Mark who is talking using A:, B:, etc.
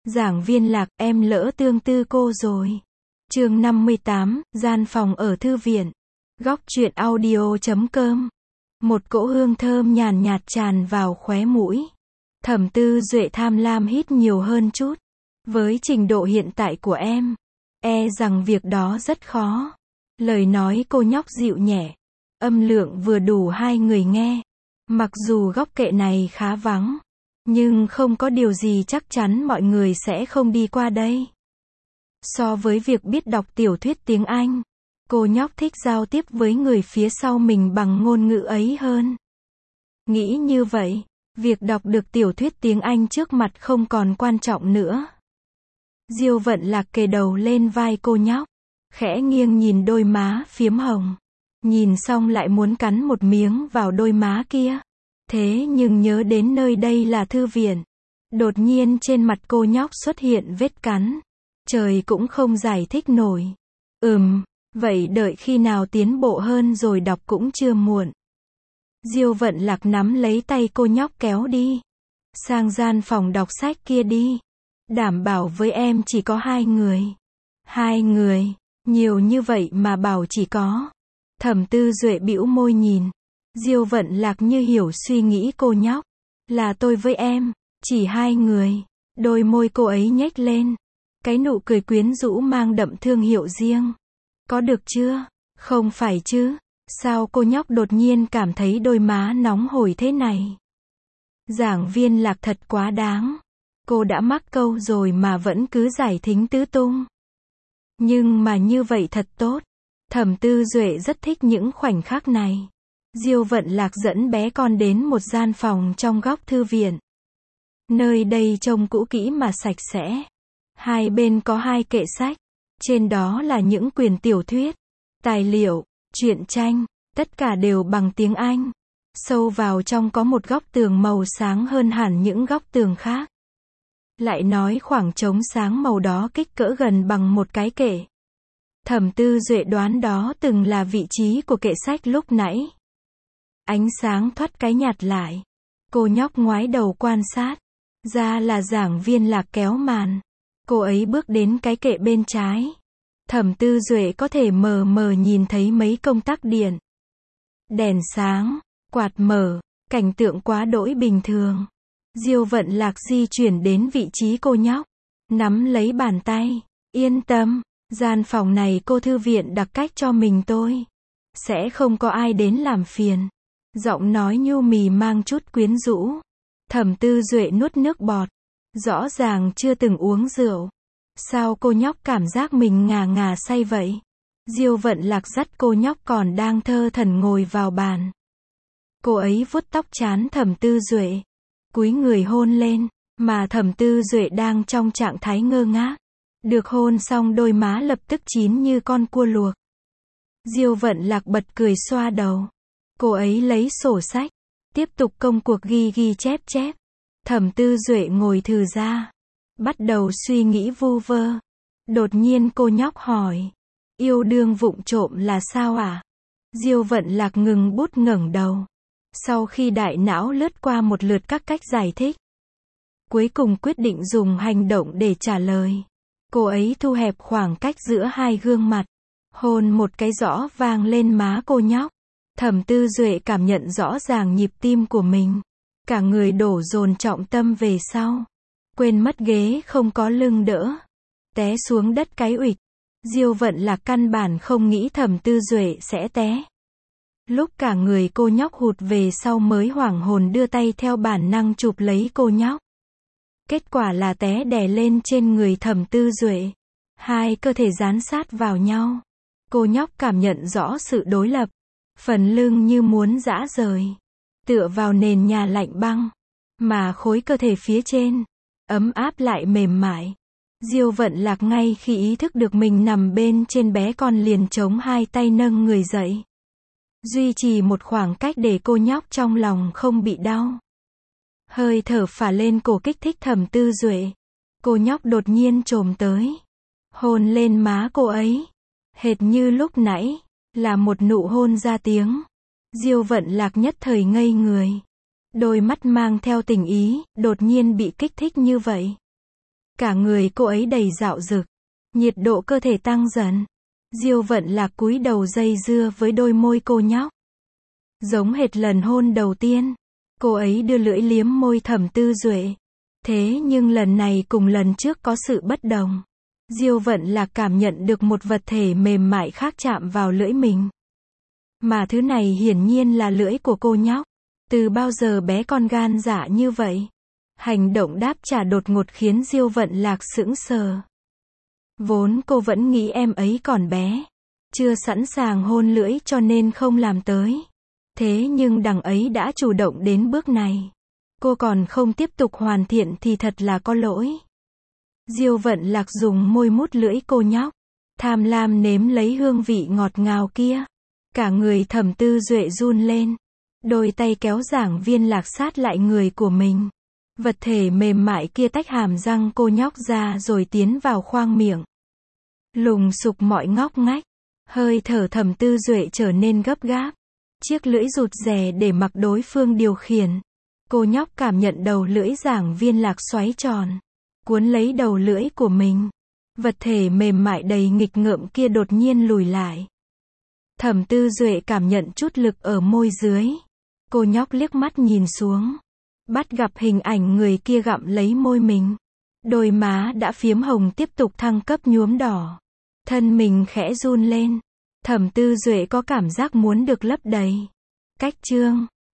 A: Giảng viên Lạc, em lỡ tương tư cô rồi. Chương 58, gian phòng ở thư viện. Góc truyện audio.com. Một cỗ hương thơm nhàn nhạt tràn vào khóe mũi. Thẩm Tư Duệ tham lam hít nhiều hơn chút. Với trình độ hiện tại của em, e rằng việc đó rất khó. Lời nói cô nhóc dịu nhẹ, âm lượng vừa đủ hai người nghe. Mặc dù góc kệ này khá vắng, nhưng không có điều gì chắc chắn mọi người sẽ không đi qua đây. So với việc biết đọc tiểu thuyết tiếng Anh, cô nhóc thích giao tiếp với người phía sau mình bằng ngôn ngữ ấy hơn. Nghĩ như vậy, việc đọc được tiểu thuyết tiếng Anh trước mặt không còn quan trọng nữa. Diêu Vận Lạc kề đầu lên vai cô nhóc, khẽ nghiêng nhìn đôi má phiếm hồng. Nhìn xong lại muốn cắn một miếng vào đôi má kia. Thế nhưng nhớ đến nơi đây là thư viện. Đột nhiên trên mặt cô nhóc xuất hiện vết cắn. Trời cũng không giải thích nổi. Vậy đợi khi nào tiến bộ hơn rồi đọc cũng chưa muộn. Diêu Vận Lạc nắm lấy tay cô nhóc kéo đi. Sang gian phòng đọc sách kia đi. Đảm bảo với em chỉ có 2 người. 2 người, nhiều như vậy mà bảo chỉ có. Thẩm Tư Duệ bĩu môi nhìn. Diêu Vận Lạc như hiểu suy nghĩ cô nhóc. Là tôi với em, chỉ 2 người. Đôi môi cô ấy nhếch lên. Cái nụ cười quyến rũ mang đậm thương hiệu riêng. Có được chưa? Không phải chứ? Sao cô nhóc đột nhiên cảm thấy đôi má nóng hổi thế này? Giảng viên Lạc thật quá đáng. Cô đã mắc câu rồi mà vẫn cứ giải thính tứ tung. Nhưng mà như vậy thật tốt. Thẩm Tư Duệ rất thích những khoảnh khắc này. Diêu Vận Lạc dẫn bé con đến một gian phòng trong góc thư viện. Nơi đây trông cũ kỹ mà sạch sẽ. Hai bên có 2 kệ sách. Trên đó là những quyển tiểu thuyết, tài liệu, truyện tranh, tất cả đều bằng tiếng Anh. Sâu vào trong có một góc tường màu sáng hơn hẳn những góc tường khác. Lại nói khoảng trống sáng màu đó kích cỡ gần bằng một cái kệ. Thẩm Tư Duệ đoán đó từng là vị trí của kệ sách lúc nãy. Ánh sáng thoát cái nhạt lại. Cô nhóc ngoái đầu quan sát. Ra là giảng viên Lạc kéo màn. Cô ấy bước đến cái kệ bên trái. Thẩm Tư Duệ có thể mờ mờ nhìn thấy mấy công tắc điện. Đèn sáng, quạt mở, cảnh tượng quá đỗi bình thường. Diêu Vận Lạc di chuyển đến vị trí cô nhóc. Nắm lấy bàn tay. Yên tâm, gian phòng này cô thư viện đặc cách cho mình tôi. Sẽ không có ai đến làm phiền. Giọng nói nhu mì mang chút quyến rũ. Thẩm Tư Duệ nuốt nước bọt. Rõ ràng chưa từng uống rượu. Sao cô nhóc cảm giác mình ngà ngà say vậy? Diêu Vận Lạc dắt cô nhóc còn đang thơ thẩn ngồi vào bàn. Cô ấy vuốt tóc trán Thẩm Tư Duệ. Cúi người hôn lên, mà Thẩm Tư Duệ đang trong trạng thái ngơ ngác. Được hôn xong đôi má lập tức chín như con cua luộc. Diêu Vận Lạc bật cười xoa đầu. Cô ấy lấy sổ sách, tiếp tục công cuộc ghi chép. Thẩm Tư Duệ ngồi thừ ra, bắt đầu suy nghĩ vu vơ. Đột nhiên cô nhóc hỏi, yêu đương vụng trộm là sao à? Diêu Vận Lạc ngừng bút ngẩng đầu. Sau khi đại não lướt qua một lượt các cách giải thích, cuối cùng quyết định dùng hành động để trả lời. Cô ấy thu hẹp khoảng cách giữa 2 gương mặt, hôn một cái rõ vang lên má cô nhóc. Thẩm Tư Duệ cảm nhận rõ ràng nhịp tim của mình. Cả người đổ dồn trọng tâm về sau. Quên mất ghế không có lưng đỡ. Té xuống đất cái uịch. Diêu Vận Lạc căn bản không nghĩ Thẩm Tư Duệ sẽ té. Lúc cả người cô nhóc hụt về sau mới hoảng hồn đưa tay theo bản năng chụp lấy cô nhóc. Kết quả là té đè lên trên người Thẩm Tư Duệ. 2 cơ thể dán sát vào nhau. Cô nhóc cảm nhận rõ sự đối lập. Phần lưng như muốn giã rời. Tựa vào nền nhà lạnh băng. Mà khối cơ thể phía trên, ấm áp lại mềm mại. Diêu Vận Lạc ngay khi ý thức được mình nằm bên trên bé con liền chống 2 tay nâng người dậy. Duy trì một khoảng cách để cô nhóc trong lòng không bị đau. Hơi thở phả lên cổ kích thích Thẩm Tư Duệ. Cô nhóc đột nhiên chồm tới. Hôn lên má cô ấy. Hệt như lúc nãy, là một nụ hôn ra tiếng. Diêu Vận Lạc nhất thời ngây người. Đôi mắt mang theo tình ý, đột nhiên bị kích thích như vậy. Cả người cô ấy đầy dạo dực. Nhiệt độ cơ thể tăng dần. Diêu Vận Lạc cúi đầu dây dưa với đôi môi cô nhóc. Giống hệt lần hôn đầu tiên. Cô ấy đưa lưỡi liếm môi Thẩm Tư Duệ. Thế nhưng lần này cùng lần trước có sự bất đồng. Diêu Vận Lạc cảm nhận được một vật thể mềm mại khác chạm vào lưỡi mình. Mà thứ này hiển nhiên là lưỡi của cô nhóc. Từ bao giờ bé con gan dạ như vậy? Hành động đáp trả đột ngột khiến Diêu Vận Lạc sững sờ. Vốn cô vẫn nghĩ em ấy còn bé, chưa sẵn sàng hôn lưỡi cho nên không làm tới. Thế nhưng đằng ấy đã chủ động đến bước này. Cô còn không tiếp tục hoàn thiện thì thật là có lỗi. Diêu Vận Lạc dùng môi mút lưỡi cô nhóc, tham lam nếm lấy hương vị ngọt ngào kia. Cả người Thẩm Tư Duệ run lên. Đôi tay kéo Giảng Viên Lạc sát lại người của mình. Vật thể mềm mại kia tách hàm răng cô nhóc ra rồi tiến vào khoang miệng. Lùng sục mọi ngóc ngách. Hơi thở Thẩm Tư Duệ trở nên gấp gáp. Chiếc lưỡi rụt rè để mặc đối phương điều khiển. Cô nhóc cảm nhận đầu lưỡi Giảng Viên Lạc xoáy tròn, cuốn lấy đầu lưỡi của mình. Vật thể mềm mại đầy nghịch ngợm kia đột nhiên lùi lại. Thẩm Tư Duệ cảm nhận chút lực ở môi dưới. Cô nhóc liếc mắt nhìn xuống, bắt gặp hình ảnh người kia gặm lấy môi mình. Đôi má đã phiếm hồng tiếp tục thăng cấp nhuốm đỏ. Thân mình khẽ run lên. Thẩm Tư Duệ có cảm giác muốn được lấp đầy. Cách chương